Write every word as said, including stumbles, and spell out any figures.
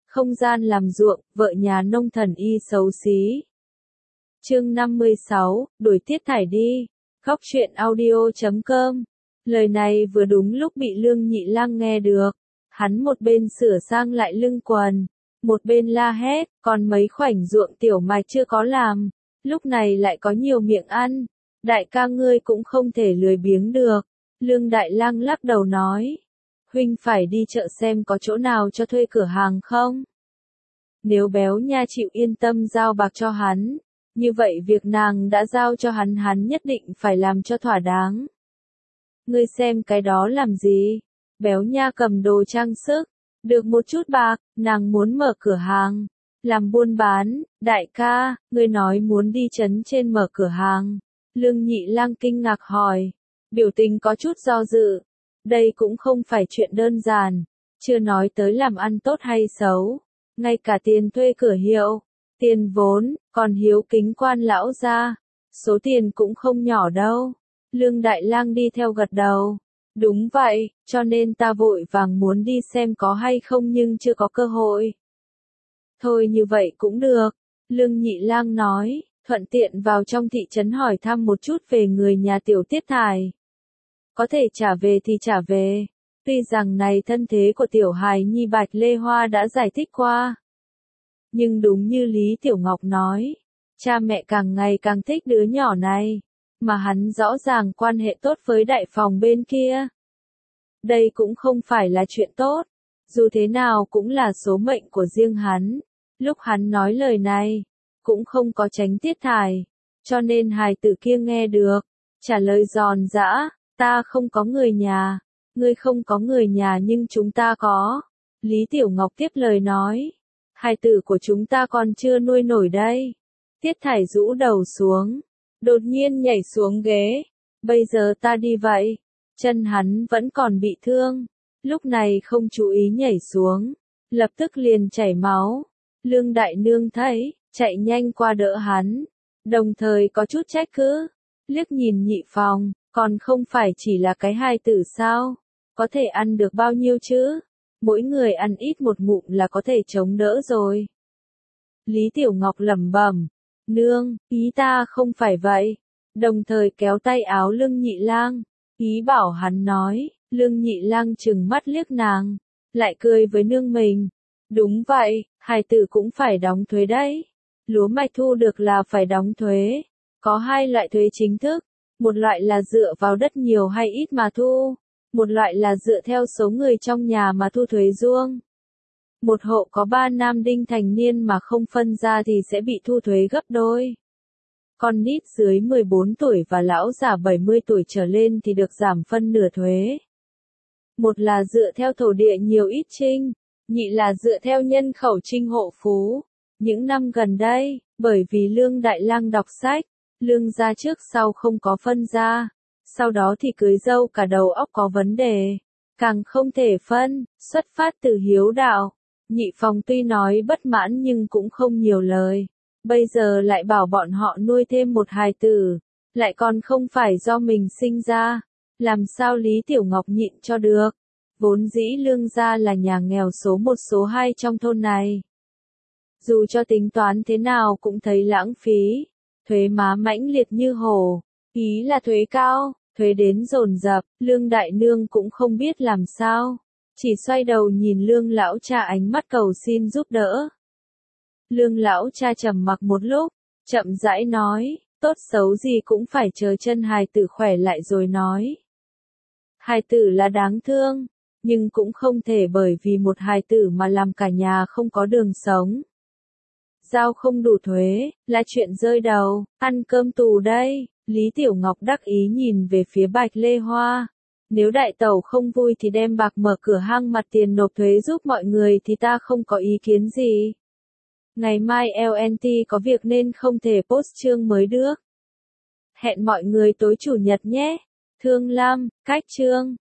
không gian làm ruộng, vợ nhà nông thần y xấu xí. Chương năm mươi sáu, đuổi tiết thải đi. Góc truyện audio chấm com. Lời này vừa đúng lúc bị Lương Nhị Lang nghe được. Hắn một bên sửa sang lại lưng quần, một bên la hét, còn mấy khoảnh ruộng tiểu mạch chưa có làm, lúc này lại có nhiều miệng ăn. Đại ca ngươi cũng không thể lười biếng được. Lương Đại Lang lắc đầu nói. Huynh phải đi chợ xem có chỗ nào cho thuê cửa hàng không? Nếu Béo Nha chịu yên tâm giao bạc cho hắn, như vậy việc nàng đã giao cho hắn hắn nhất định phải làm cho thỏa đáng. Ngươi xem cái đó làm gì? Béo Nha cầm đồ trang sức, được một chút bạc, nàng muốn mở cửa hàng, làm buôn bán. Đại ca, ngươi nói muốn đi trấn trên mở cửa hàng. Lương Nhị Lang kinh ngạc hỏi, biểu tình có chút do dự. Đây cũng không phải chuyện đơn giản, chưa nói tới làm ăn tốt hay xấu, ngay cả tiền thuê cửa hiệu, tiền vốn, còn hiếu kính quan lão gia, số tiền cũng không nhỏ đâu. Lương Đại Lang đi theo gật đầu. Đúng vậy, cho nên ta vội vàng muốn đi xem có hay không nhưng chưa có cơ hội. Thôi như vậy cũng được, Lương Nhị Lang nói, thuận tiện vào trong thị trấn hỏi thăm một chút về người nhà tiểu tiết thải. Có thể trả về thì trả về, tuy rằng này thân thế của tiểu hài nhi Bạch Lê Hoa đã giải thích qua. Nhưng đúng như Lý Tiểu Ngọc nói, cha mẹ càng ngày càng thích đứa nhỏ này, mà hắn rõ ràng quan hệ tốt với đại phòng bên kia. Đây cũng không phải là chuyện tốt, dù thế nào cũng là số mệnh của riêng hắn. Lúc hắn nói lời này, cũng không có tránh tiết thải, cho nên hài tử kia nghe được, trả lời giòn giã, ta không có người nhà, ngươi không có người nhà nhưng chúng ta có. Lý Tiểu Ngọc tiếp lời nói, hài tử của chúng ta còn chưa nuôi nổi đây. Tiết thải rũ đầu xuống, đột nhiên nhảy xuống ghế, bây giờ ta đi vậy. Chân hắn vẫn còn bị thương, lúc này không chú ý nhảy xuống, lập tức liền chảy máu. Lương Đại Nương thấy, chạy nhanh qua đỡ hắn, đồng thời có chút trách cứ, liếc nhìn Nhị Phòng, còn không phải chỉ là cái hài tử sao, có thể ăn được bao nhiêu chứ, mỗi người ăn ít một ngụm là có thể chống đỡ rồi. Lý Tiểu Ngọc lẩm bẩm, nương, ý ta không phải vậy, đồng thời kéo tay áo Lương Nhị Lang, ý bảo hắn nói. Lương Nhị Lang trừng mắt liếc nàng, lại cười với nương mình. Đúng vậy, hài tử cũng phải đóng thuế đấy. Lúa mạch thu được là phải đóng thuế. Có hai loại thuế chính thức, một loại là dựa vào đất nhiều hay ít mà thu, một loại là dựa theo số người trong nhà mà thu thuế ruông. Một hộ có ba nam đinh thành niên mà không phân ra thì sẽ bị thu thuế gấp đôi. Con nít dưới mười bốn tuổi và lão già bảy mươi tuổi trở lên thì được giảm phân nửa thuế. Một là dựa theo thổ địa nhiều ít trinh, nhị là dựa theo nhân khẩu trinh hộ phú. Những năm gần đây, bởi vì Lương Đại Lang đọc sách, Lương gia trước sau không có phân ra, sau đó thì cưới dâu cả đầu óc có vấn đề, càng không thể phân, xuất phát từ hiếu đạo. Nhị Phòng tuy nói bất mãn nhưng cũng không nhiều lời. Bây giờ lại bảo bọn họ nuôi thêm một hài tử, lại còn không phải do mình sinh ra, làm sao Lý Tiểu Ngọc nhịn cho được. Vốn dĩ Lương gia là nhà nghèo số một số hai trong thôn này. Dù cho tính toán thế nào cũng thấy lãng phí, thuế má mãnh liệt như hổ, ý là thuế cao, thuế đến dồn dập, Lương Đại Nương cũng không biết làm sao, chỉ xoay đầu nhìn Lương lão cha ánh mắt cầu xin giúp đỡ. Lương lão cha trầm mặc một lúc, chậm rãi nói, tốt xấu gì cũng phải chờ chân hài tử khỏe lại rồi nói. Hài tử là đáng thương, nhưng cũng không thể bởi vì một hài tử mà làm cả nhà không có đường sống. Giao không đủ thuế, là chuyện rơi đầu, ăn cơm tù đây. Lý Tiểu Ngọc đắc ý nhìn về phía Bạch Lê Hoa. Nếu đại tẩu không vui thì đem bạc mở cửa hang mặt tiền nộp thuế giúp mọi người thì ta không có ý kiến gì. Ngày mai lờ en tê có việc nên không thể post chương mới được. Hẹn mọi người tối chủ nhật nhé. Thương Lam, cách chương.